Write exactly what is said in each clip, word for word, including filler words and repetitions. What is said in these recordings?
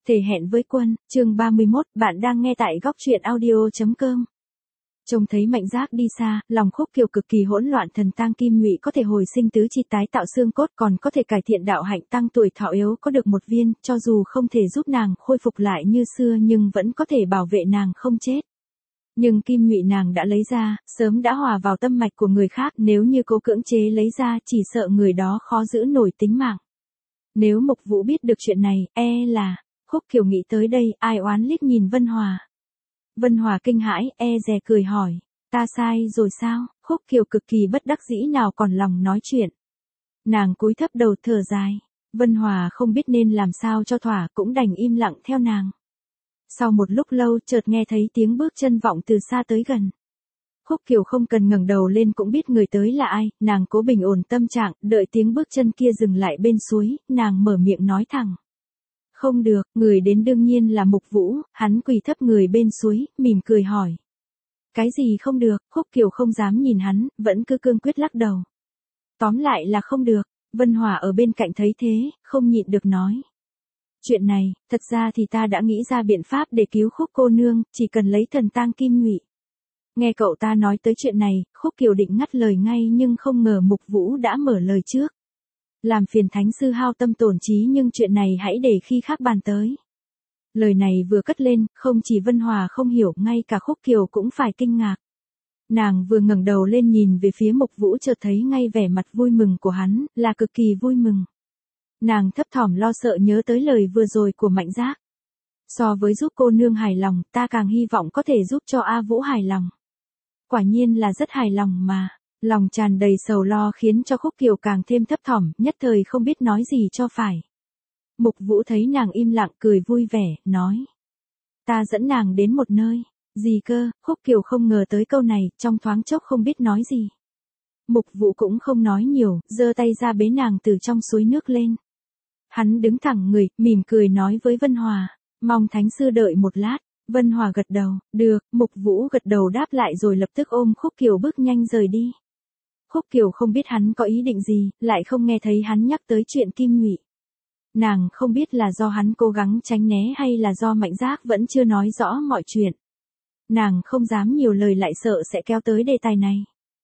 Thề hẹn với quân, chương ba mươi mốt, bạn đang nghe tại góc truyện audio chấm com. Trông thấy Mạnh Giác đi xa, lòng Khúc Kiều cực kỳ hỗn loạn. Thần tang kim nhụy có thể hồi sinh tứ chi, tái tạo xương cốt, còn có thể cải thiện đạo hạnh, tăng tuổi thọ. Yếu có được một viên, cho dù không thể giúp nàng khôi phục lại như xưa nhưng vẫn có thể bảo vệ nàng không chết. Nhưng kim nhụy nàng đã lấy ra, sớm đã hòa vào tâm mạch của người khác, nếu như cố cưỡng chế lấy ra chỉ sợ người đó khó giữ nổi tính mạng. Nếu Mục Vũ biết được chuyện này, e là... Khúc Kiều nghĩ tới đây, ai oán liếc nhìn Vân Hòa. Vân Hòa kinh hãi, e dè cười hỏi, ta sai rồi sao? Khúc Kiều cực kỳ bất đắc dĩ nào còn lòng nói chuyện. Nàng cúi thấp đầu thở dài. Vân Hòa không biết nên làm sao cho thỏa, cũng đành im lặng theo nàng. Sau một lúc lâu chợt nghe thấy tiếng bước chân vọng từ xa tới gần. Khúc Kiều không cần ngẩng đầu lên cũng biết người tới là ai, nàng cố bình ổn tâm trạng, đợi tiếng bước chân kia dừng lại bên suối, nàng mở miệng nói thẳng. Không được, người đến đương nhiên là Mục Vũ. Hắn quỳ thấp người bên suối, mỉm cười hỏi. Cái gì không được? Khúc Kiều không dám nhìn hắn, vẫn cứ cương quyết lắc đầu. Tóm lại là không được. Vân Hòa ở bên cạnh thấy thế, không nhịn được nói. Chuyện này, thật ra thì ta đã nghĩ ra biện pháp để cứu Khúc cô nương, chỉ cần lấy thần tang kim nhụy. Nghe cậu ta nói tới chuyện này, Khúc Kiều định ngắt lời ngay nhưng không ngờ Mục Vũ đã mở lời trước. Làm phiền thánh sư hao tâm tổn trí, nhưng chuyện này hãy để khi khác bàn tới. Lời này vừa cất lên, không chỉ Vân Hòa không hiểu, ngay cả Khúc Kiều cũng phải kinh ngạc. Nàng vừa ngẩng đầu lên nhìn về phía Mục Vũ chợt thấy ngay vẻ mặt vui mừng của hắn, là cực kỳ vui mừng. Nàng thấp thỏm lo sợ nhớ tới lời vừa rồi của Mạnh Giác. So với giúp cô nương hài lòng, ta càng hy vọng có thể giúp cho A Vũ hài lòng. Quả nhiên là rất hài lòng mà. Lòng tràn đầy sầu lo khiến cho Khúc Kiều càng thêm thấp thỏm, nhất thời không biết nói gì cho phải. Mục Vũ thấy nàng im lặng cười vui vẻ, nói. Ta dẫn nàng đến một nơi. Gì cơ? Khúc Kiều không ngờ tới câu này, trong thoáng chốc không biết nói gì. Mục Vũ cũng không nói nhiều, giơ tay ra bế nàng từ trong suối nước lên. Hắn đứng thẳng người, mỉm cười nói với Vân Hòa, mong thánh sư đợi một lát. Vân Hòa gật đầu, được. Mục Vũ gật đầu đáp lại rồi lập tức ôm Khúc Kiều bước nhanh rời đi. Khúc Kiều không biết hắn có ý định gì, lại không nghe thấy hắn nhắc tới chuyện kim nhụy. Nàng không biết là do hắn cố gắng tránh né hay là do Mạnh Giác vẫn chưa nói rõ mọi chuyện. Nàng không dám nhiều lời lại sợ sẽ kéo tới đề tài này.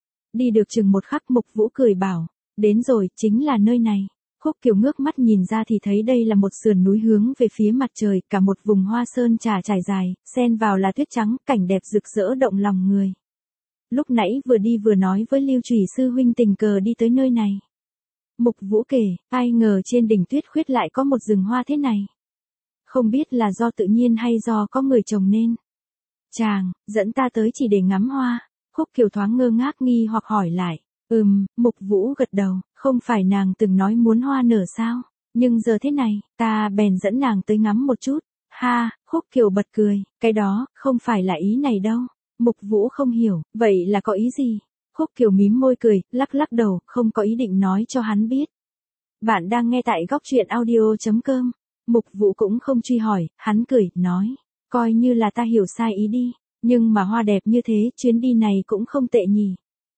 Đi được chừng một khắc Mục Vũ cười bảo, đến rồi, chính là nơi này. Khúc Kiều ngước mắt nhìn ra thì thấy đây là một sườn núi hướng về phía mặt trời, cả một vùng hoa sơn trà trải dài, xen vào là tuyết trắng, cảnh đẹp rực rỡ động lòng người. Lúc nãy vừa đi vừa nói với Lưu Trùy sư huynh tình cờ đi tới nơi này. Mục Vũ kể, ai ngờ trên đỉnh tuyết khuyết lại có một rừng hoa thế này. Không biết là do tự nhiên hay do có người trồng nên. Chàng, dẫn ta tới chỉ để ngắm hoa. Khúc Kiều thoáng ngơ ngác nghi hoặc hỏi lại. Ừm, Mục Vũ gật đầu, không phải nàng từng nói muốn hoa nở sao? Nhưng giờ thế này, ta bèn dẫn nàng tới ngắm một chút. Ha, Khúc Kiều bật cười, cái đó, không phải là ý này đâu. Mục Vũ không hiểu, vậy là có ý gì? Khúc Kiều mím môi cười, lắc lắc đầu, không có ý định nói cho hắn biết. Bạn đang nghe tại góc truyện audio chấm com. Mục Vũ cũng không truy hỏi, hắn cười, nói. Coi như là ta hiểu sai ý đi, nhưng mà hoa đẹp như thế, chuyến đi này cũng không tệ nhỉ.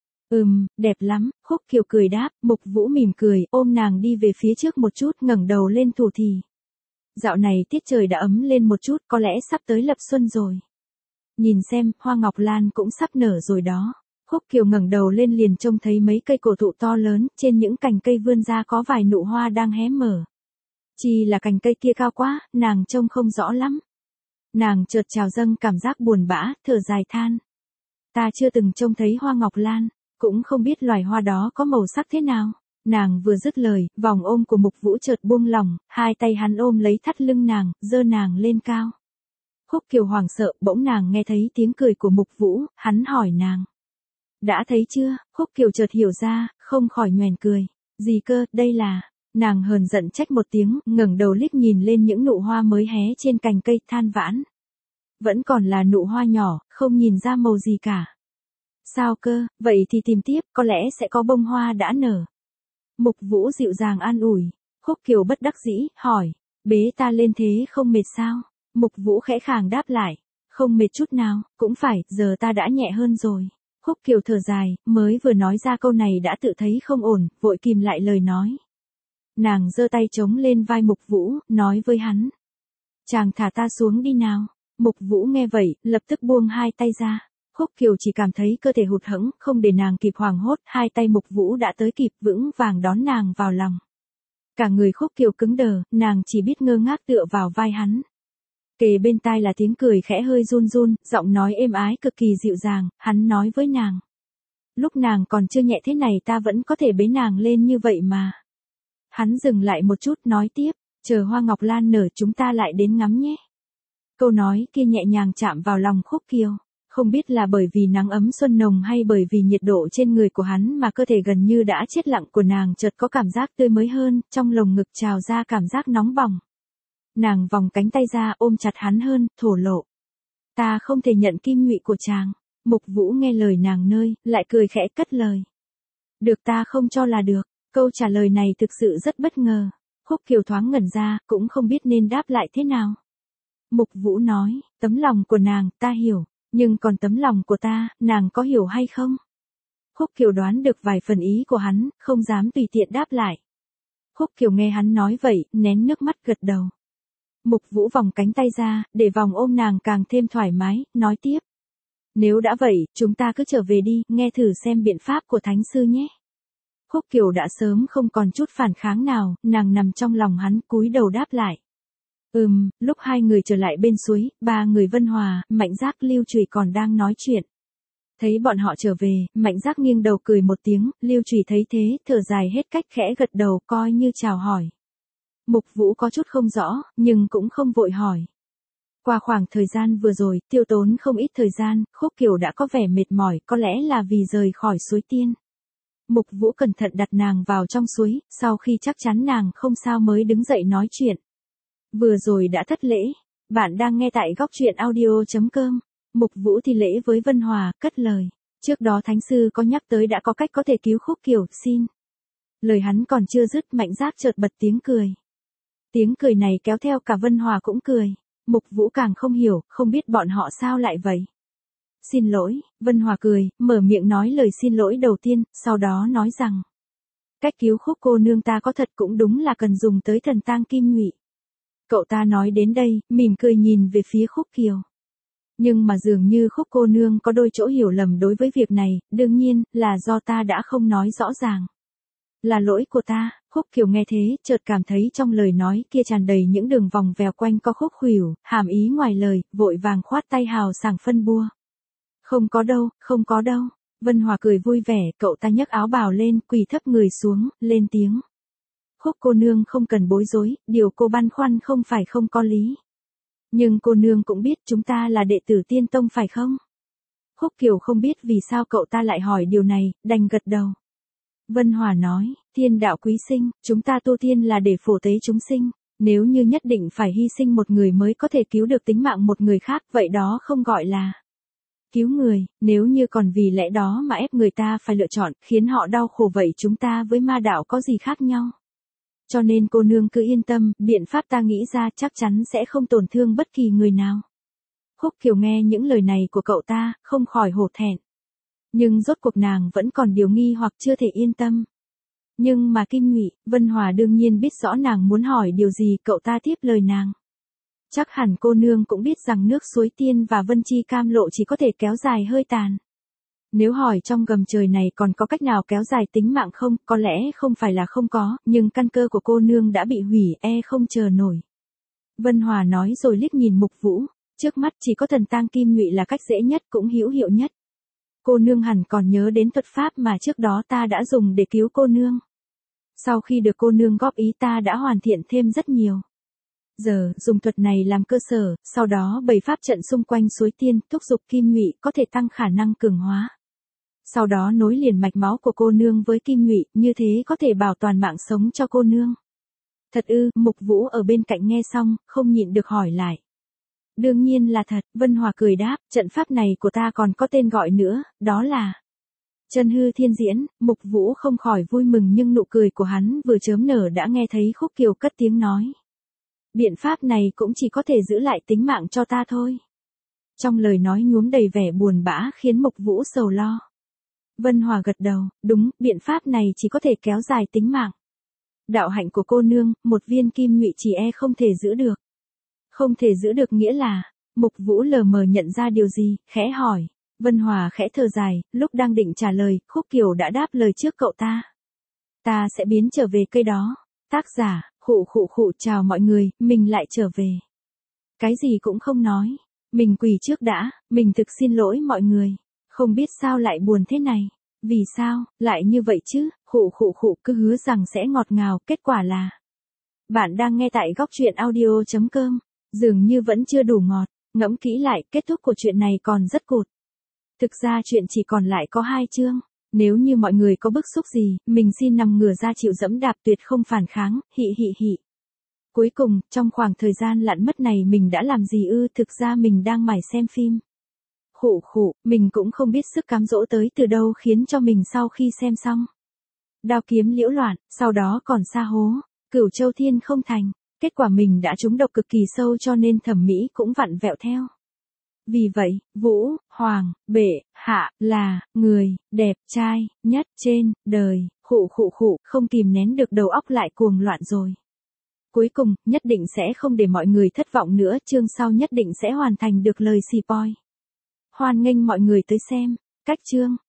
Ừm, đẹp lắm. Khúc Kiều cười đáp, Mục Vũ mỉm cười, ôm nàng đi về phía trước một chút, ngẩng đầu lên thủ thì. Dạo này tiết trời đã ấm lên một chút, có lẽ sắp tới lập xuân rồi. Nhìn xem, hoa ngọc lan cũng sắp nở rồi đó. Khúc Kiều ngẩng đầu lên liền trông thấy mấy cây cổ thụ to lớn, trên những cành cây vươn ra có vài nụ hoa đang hé mở. Chỉ là cành cây kia cao quá, nàng trông không rõ lắm. Nàng chợt trào dâng cảm giác buồn bã, thở dài than. Ta chưa từng trông thấy hoa ngọc lan, cũng không biết loài hoa đó có màu sắc thế nào. Nàng vừa dứt lời, vòng ôm của Mục Vũ chợt buông lỏng, hai tay hắn ôm lấy thắt lưng nàng, giơ nàng lên cao. Khúc Kiều hoảng sợ, bỗng nàng nghe thấy tiếng cười của Mục Vũ, hắn hỏi nàng. Đã thấy chưa? Khúc Kiều chợt hiểu ra, không khỏi nhoẻn cười. Gì cơ, đây là... Nàng hờn giận trách một tiếng, ngẩng đầu liếc nhìn lên những nụ hoa mới hé trên cành cây, than vãn. Vẫn còn là nụ hoa nhỏ, không nhìn ra màu gì cả. Sao cơ, vậy thì tìm tiếp, có lẽ sẽ có bông hoa đã nở. Mục Vũ dịu dàng an ủi. Khúc Kiều bất đắc dĩ, hỏi. Bế ta lên thế không mệt sao? Mục Vũ khẽ khàng đáp lại. Không mệt chút nào, cũng phải, giờ ta đã nhẹ hơn rồi. Khúc Kiều thở dài, mới vừa nói ra câu này đã tự thấy không ổn, vội kìm lại lời nói. Nàng giơ tay chống lên vai Mục Vũ, nói với hắn. Chàng thả ta xuống đi nào. Mục Vũ nghe vậy, lập tức buông hai tay ra. Khúc Kiều chỉ cảm thấy cơ thể hụt hẫng, không để nàng kịp hoảng hốt, hai tay Mục Vũ đã tới kịp vững vàng đón nàng vào lòng. Cả người Khúc Kiều cứng đờ, nàng chỉ biết ngơ ngác tựa vào vai hắn. Kề bên tai là tiếng cười khẽ hơi run run, giọng nói êm ái cực kỳ dịu dàng, hắn nói với nàng. Lúc nàng còn chưa nhẹ thế này ta vẫn có thể bế nàng lên như vậy mà. Hắn dừng lại một chút nói tiếp, chờ hoa ngọc lan nở chúng ta lại đến ngắm nhé. Câu nói kia nhẹ nhàng chạm vào lòng Khúc Kiều. Không biết là bởi vì nắng ấm xuân nồng hay bởi vì nhiệt độ trên người của hắn mà cơ thể gần như đã chết lặng của nàng chợt có cảm giác tươi mới hơn, trong lồng ngực trào ra cảm giác nóng bỏng. Nàng vòng cánh tay ra ôm chặt hắn hơn, thổ lộ. Ta không thể nhận kim ngụy của chàng. Mục Vũ nghe lời nàng nơi, lại cười khẽ cất lời. Được ta không cho là được. Câu trả lời này thực sự rất bất ngờ. Khúc Kiều thoáng ngẩn ra, cũng không biết nên đáp lại thế nào. Mục Vũ nói, tấm lòng của nàng, ta hiểu. Nhưng còn tấm lòng của ta, nàng có hiểu hay không? Khúc Kiều đoán được vài phần ý của hắn, không dám tùy tiện đáp lại. Khúc Kiều nghe hắn nói vậy, nén nước mắt gật đầu. Mục Vũ vòng cánh tay ra, để vòng ôm nàng càng thêm thoải mái, nói tiếp. Nếu đã vậy, chúng ta cứ trở về đi, nghe thử xem biện pháp của Thánh Sư nhé. Khúc Kiều đã sớm không còn chút phản kháng nào, nàng nằm trong lòng hắn cúi đầu đáp lại. Ừm, lúc hai người trở lại bên suối, ba người Vân Hòa, Mạnh Giác Lưu Trùy còn đang nói chuyện. Thấy bọn họ trở về, Mạnh Giác nghiêng đầu cười một tiếng, Lưu Trùy thấy thế, thở dài hết cách khẽ gật đầu coi như chào hỏi. Mục Vũ có chút không rõ, nhưng cũng không vội hỏi. Qua khoảng thời gian vừa rồi, tiêu tốn không ít thời gian, Khúc Kiều đã có vẻ mệt mỏi, có lẽ là vì rời khỏi suối tiên. Mục Vũ cẩn thận đặt nàng vào trong suối, sau khi chắc chắn nàng không sao mới đứng dậy nói chuyện. Vừa rồi đã thất lễ, bạn đang nghe tại góc truyện audio chấm com. Mục Vũ thi lễ với Vân Hòa, cất lời. Trước đó Thánh Sư có nhắc tới đã có cách có thể cứu Khúc Kiều, xin. Lời hắn còn chưa dứt, Mạnh Giác chợt bật tiếng cười. Tiếng cười này kéo theo cả Vân Hòa cũng cười. Mục Vũ càng không hiểu, không biết bọn họ sao lại vậy. Xin lỗi, Vân Hòa cười, mở miệng nói lời xin lỗi đầu tiên, sau đó nói rằng. Cách cứu Khúc cô nương ta có thật cũng đúng là cần dùng tới thần tang kim ngụy. Cậu ta nói đến đây, mỉm cười nhìn về phía Khúc Kiều. Nhưng mà dường như Khúc cô nương có đôi chỗ hiểu lầm đối với việc này, đương nhiên, là do ta đã không nói rõ ràng. Là lỗi của ta, Khúc Kiều nghe thế, chợt cảm thấy trong lời nói kia tràn đầy những đường vòng vèo quanh co khúc khuỷu, hàm ý ngoài lời, vội vàng khoát tay hào sảng phân bua. Không có đâu, không có đâu. Vân Hòa cười vui vẻ, cậu ta nhấc áo bào lên, quỳ thấp người xuống, lên tiếng. Khúc cô nương không cần bối rối, điều cô băn khoăn không phải không có lý. Nhưng cô nương cũng biết chúng ta là đệ tử Tiên Tông phải không? Khúc Kiều không biết vì sao cậu ta lại hỏi điều này, đành gật đầu. Vân Hòa nói, thiên đạo quý sinh, chúng ta tu tiên là để phổ tế chúng sinh. Nếu như nhất định phải hy sinh một người mới có thể cứu được tính mạng một người khác, vậy đó không gọi là cứu người. Nếu như còn vì lẽ đó mà ép người ta phải lựa chọn, khiến họ đau khổ, vậy chúng ta với ma đạo có gì khác nhau? Cho nên cô nương cứ yên tâm, biện pháp ta nghĩ ra chắc chắn sẽ không tổn thương bất kỳ người nào. Khúc Kiều nghe những lời này của cậu ta, không khỏi hổ thẹn. Nhưng rốt cuộc nàng vẫn còn điều nghi hoặc chưa thể yên tâm. Nhưng mà Kim Ngụy, Vân Hòa đương nhiên biết rõ nàng muốn hỏi điều gì, cậu ta tiếp lời nàng. Chắc hẳn cô nương cũng biết rằng nước suối tiên và Vân Chi Cam Lộ chỉ có thể kéo dài hơi tàn. Nếu hỏi trong gầm trời này còn có cách nào kéo dài tính mạng không, có lẽ không phải là không có, nhưng căn cơ của cô nương đã bị hủy, e không chờ nổi. Vân Hòa nói rồi liếc nhìn Mục Vũ, trước mắt chỉ có thần tang kim ngụy là cách dễ nhất cũng hữu hiệu nhất. Cô nương hẳn còn nhớ đến thuật pháp mà trước đó ta đã dùng để cứu cô nương. Sau khi được cô nương góp ý ta đã hoàn thiện thêm rất nhiều. Giờ, dùng thuật này làm cơ sở, sau đó bày pháp trận xung quanh suối tiên, thúc giục kim ngụy có thể tăng khả năng cường hóa. Sau đó nối liền mạch máu của cô nương với kim ngụy, như thế có thể bảo toàn mạng sống cho cô nương. Thật ư? Mục Vũ ở bên cạnh nghe xong, không nhịn được hỏi lại. Đương nhiên là thật, Vân Hòa cười đáp, trận pháp này của ta còn có tên gọi nữa, đó là Chân Hư Thiên Diễn. Mục Vũ không khỏi vui mừng, nhưng nụ cười của hắn vừa chớm nở đã nghe thấy Khúc Kiều cất tiếng nói. Biện pháp này cũng chỉ có thể giữ lại tính mạng cho ta thôi. Trong lời nói nhuốm đầy vẻ buồn bã khiến Mục Vũ sầu lo. Vân Hòa gật đầu, đúng, biện pháp này chỉ có thể kéo dài tính mạng. Đạo hạnh của cô nương, một viên kim ngụy chỉ e không thể giữ được. Không thể giữ được nghĩa là, Mục Vũ lờ mờ nhận ra điều gì, khẽ hỏi. Vân Hòa khẽ thở dài, lúc đang định trả lời, Khúc Kiều đã đáp lời trước cậu ta. Ta sẽ biến trở về cây đó. Tác giả, khụ khụ khụ chào mọi người, mình lại trở về. Cái gì cũng không nói. Mình quỳ trước đã, mình thực xin lỗi mọi người. Không biết sao lại buồn thế này. Vì sao, lại như vậy chứ, khụ khụ khụ cứ hứa rằng sẽ ngọt ngào, kết quả là. Bạn đang nghe tại góc truyện audio.com. Dường như vẫn chưa đủ ngọt, ngẫm kỹ lại, kết thúc của chuyện này còn rất cụt. Thực ra chuyện chỉ còn lại có hai chương. Nếu như mọi người có bức xúc gì, mình xin nằm ngửa ra chịu dẫm đạp tuyệt không phản kháng, hị hị hị. Cuối cùng, trong khoảng thời gian lặn mất này mình đã làm gì ư, thực ra mình đang mải xem phim. Khụ khụ, mình cũng không biết sức cám dỗ tới từ đâu khiến cho mình sau khi xem xong. Đao kiếm liễu loạn, sau đó còn sa hố, Cửu Châu Thiên không thành. Kết quả mình đã trúng độc cực kỳ sâu cho nên thẩm mỹ cũng vặn vẹo theo. Vì vậy, Vũ, Hoàng, Bệ, Hạ, là, người, đẹp trai, nhất trên, đời, khụ khụ khụ, không kìm nén được đầu óc lại cuồng loạn rồi. Cuối cùng, nhất định sẽ không để mọi người thất vọng nữa, chương sau nhất định sẽ hoàn thành được lời xì poi. Hoan nghênh mọi người tới xem, cách chương.